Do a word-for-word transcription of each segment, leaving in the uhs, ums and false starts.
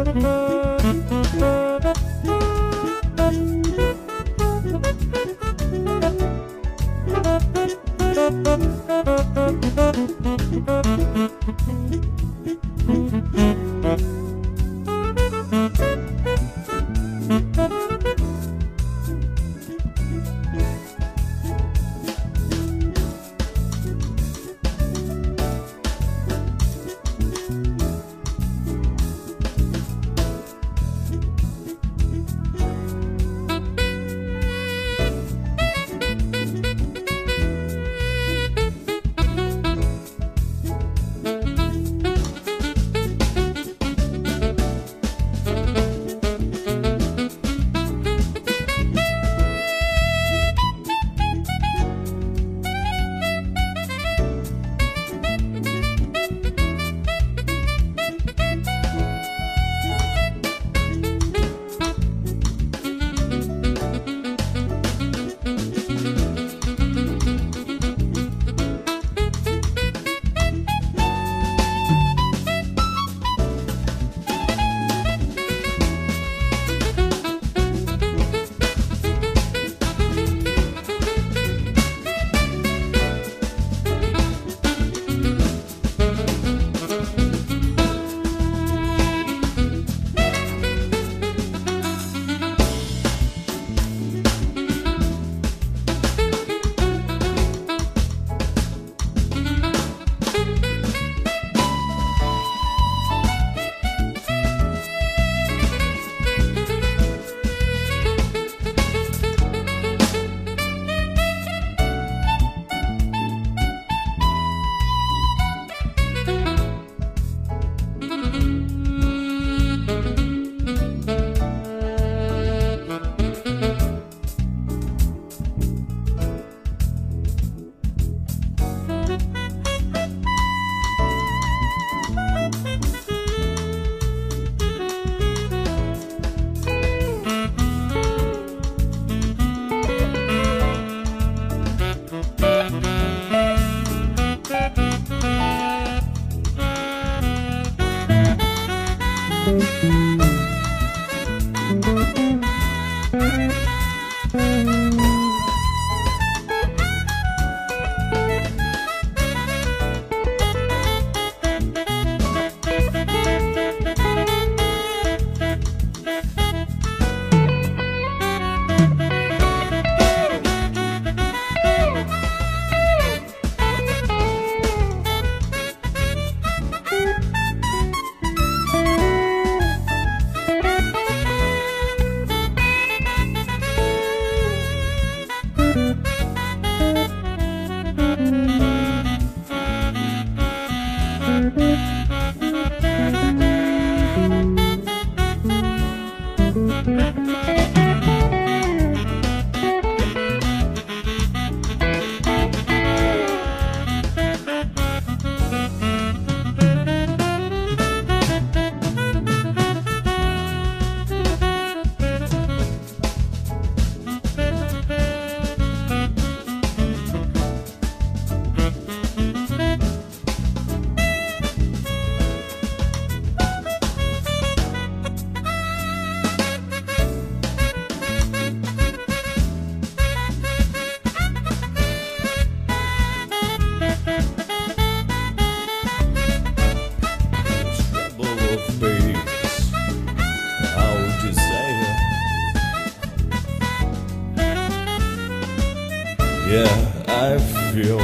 Yeah, I feel,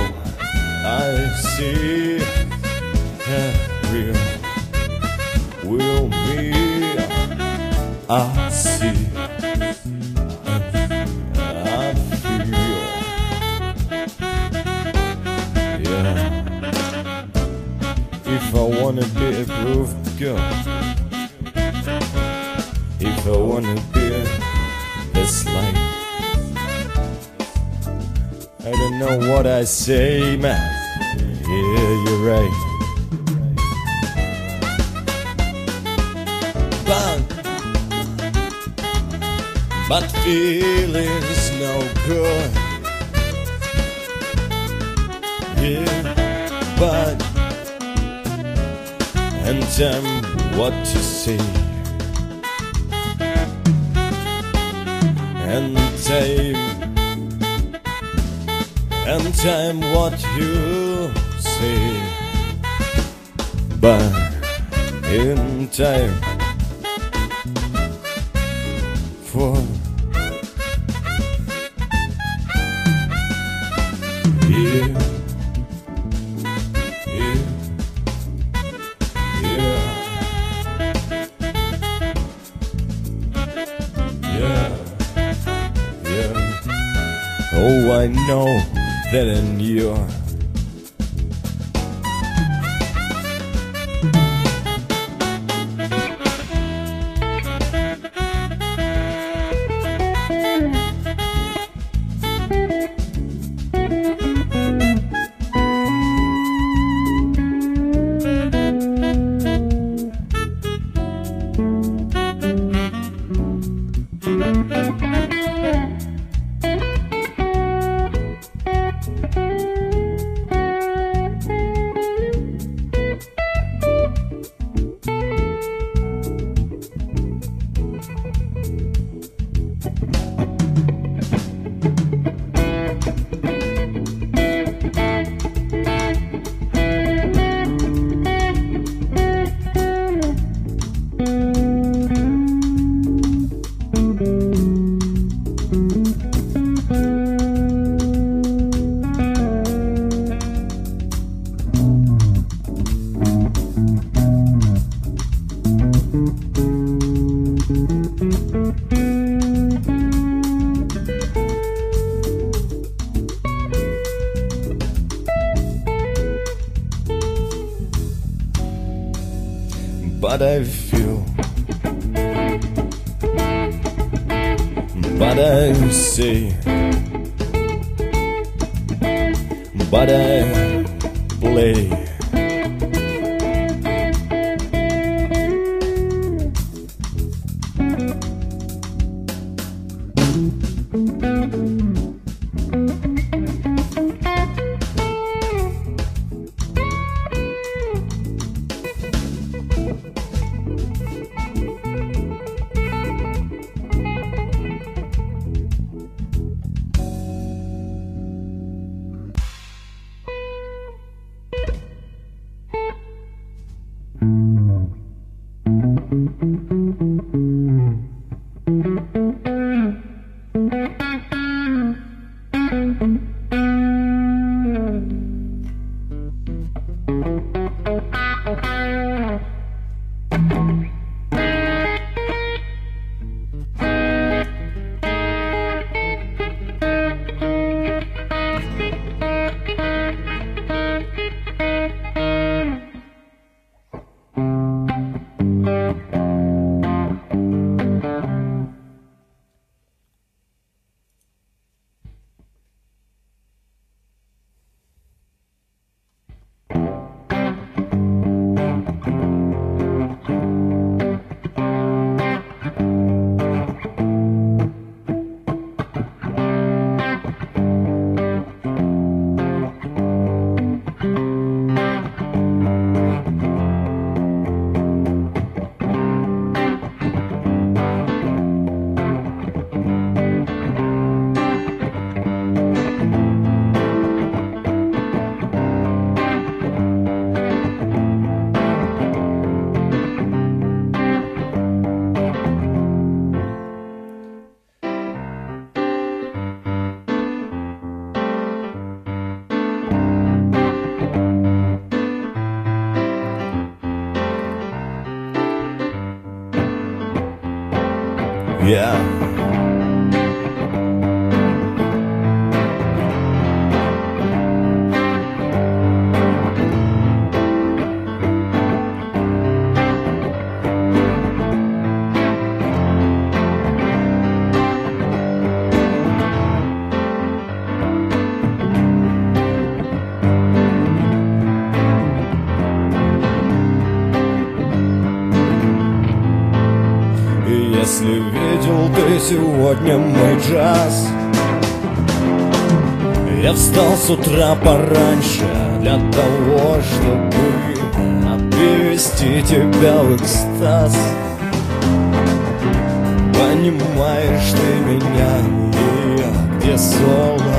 I see, yeah, real, will be, I see, I feel, yeah. If I wanna be a groove girl, if I wanna be a slave, I don't know what I say, man. Yeah, you're right. But, but feeling's no good. Yeah, but, and tell me what to say. and time, and time what you say, but in time for you. Oh, I know that in your but I feel, but I say, but I play. Yeah. Если видел ты сегодня мой джаз, я встал с утра пораньше для того, чтобы привести тебя в экстаз. Понимаешь, ты меня где соло,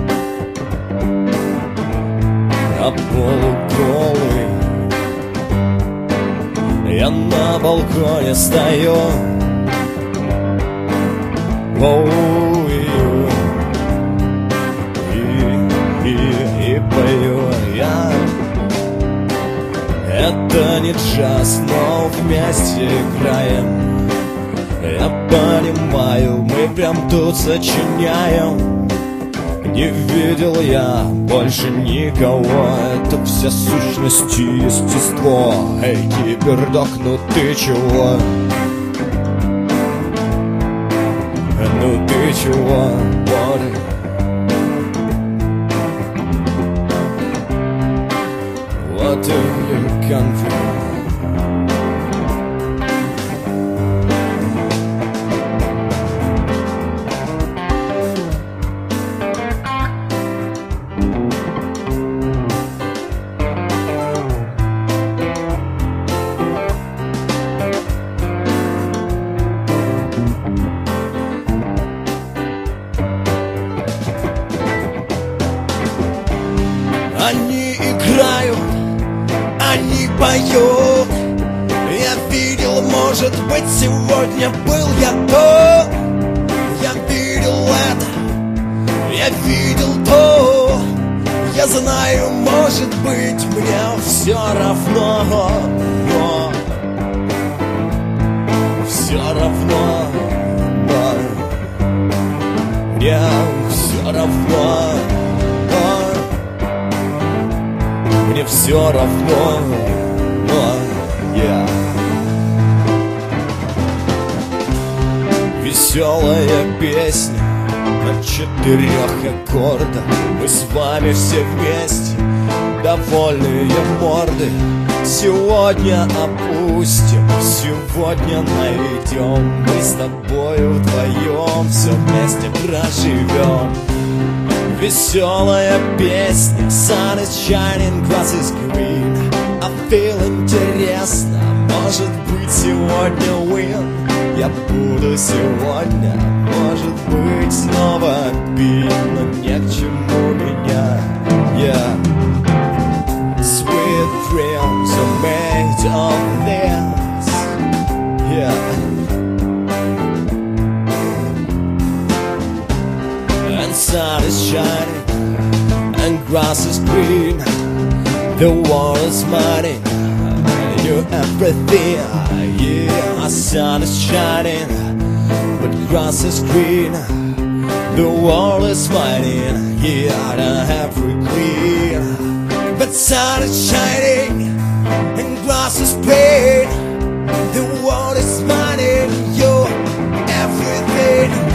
а полуголый я на балконе стою. Оу, и, и, и, и пою я. Это не джаз, но вместе играем. Я понимаю, мы прям тут сочиняем. Не видел я больше никого. Это вся сущность и естество. Эй, кибердок, ну ты чего? Ну ты чего, боли? What do you come from? Они играют, они поют. Я видел, может быть, сегодня был я то. Я видел это, я видел то. Я знаю, может быть, мне все равно, но все равно, но мне все равно. Мне все равно, но я веселая песня на четырех аккордах. Мы с вами все вместе, довольные морды. Сегодня опустим, сегодня найдем. Мы с тобою вдвоем все вместе проживем. Веселая песня, sun is shining, grass is green. I feel интересно, может быть сегодня win. Я буду сегодня, может быть снова пить, но не к чему меня. Yeah. Sweet dreams are made of this. Yeah. And sun is shining, and grass is green. The world is mighty, you're everything. Yeah, sun is shining, but grass is green. The world is mighty, yeah, I have green. But sun is shining, and grass is green. The world is mighty, you're everything.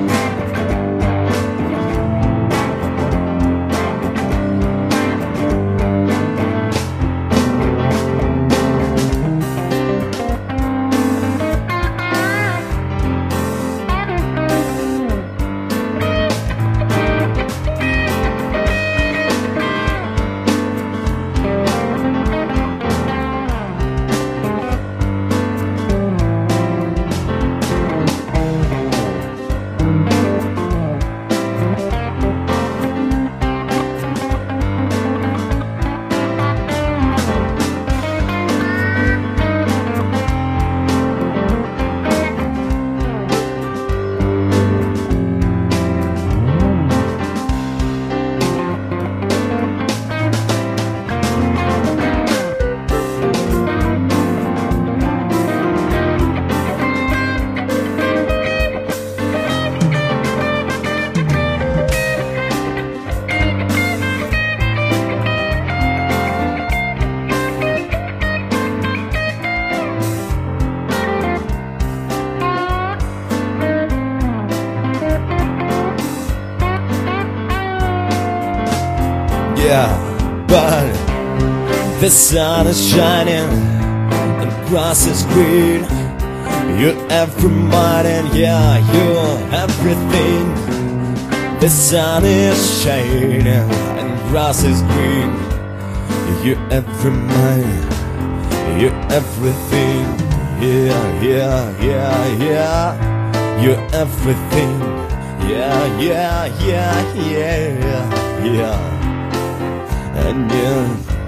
Yeah, but the sun is shining and grass is green. You're every morning, yeah, you're everything. The sun is shining and grass is green. You're every morning, you're everything. Yeah, yeah, yeah, yeah. You're everything, Yeah, yeah, yeah, yeah, yeah. And yeah,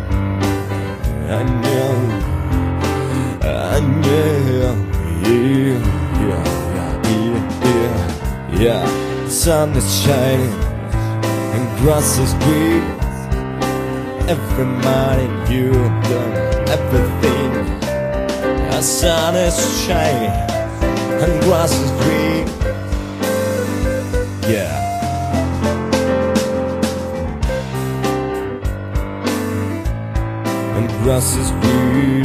and yeah, and yeah, yeah, yeah, yeah, yeah, yeah. The sun is shining and grass is green. Every morning you've done everything. The sun is shining and grass is green. Yeah. And grass is green.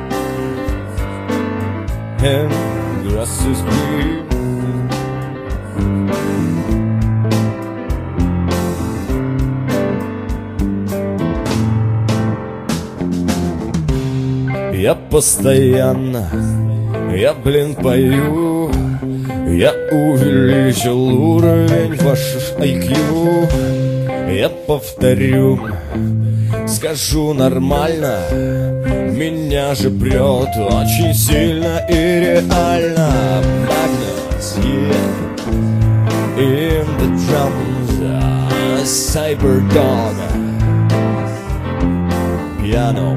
And grass is green. Я постоянно, я, блин, пою. Я увеличил уровень ваших ай кью. Я повторю, скажу нормально. Меня же прет очень сильно и реально. Magnus, yeah. In the drums, uh, Cyberdog. Piano.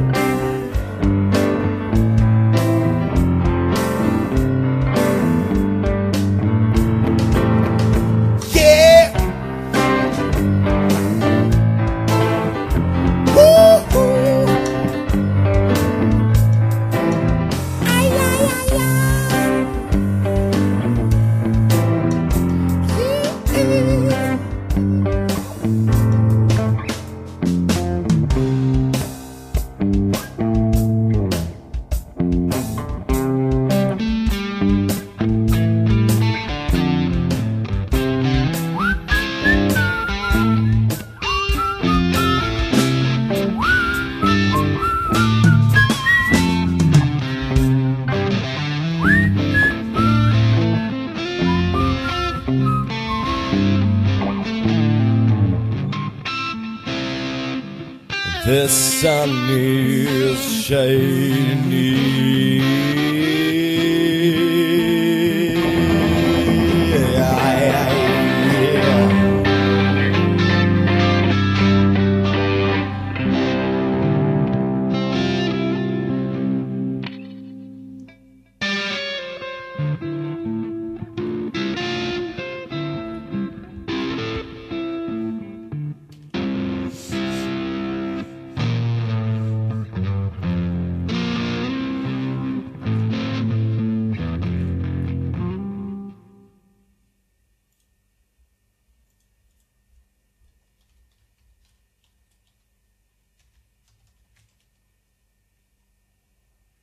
The sun is shining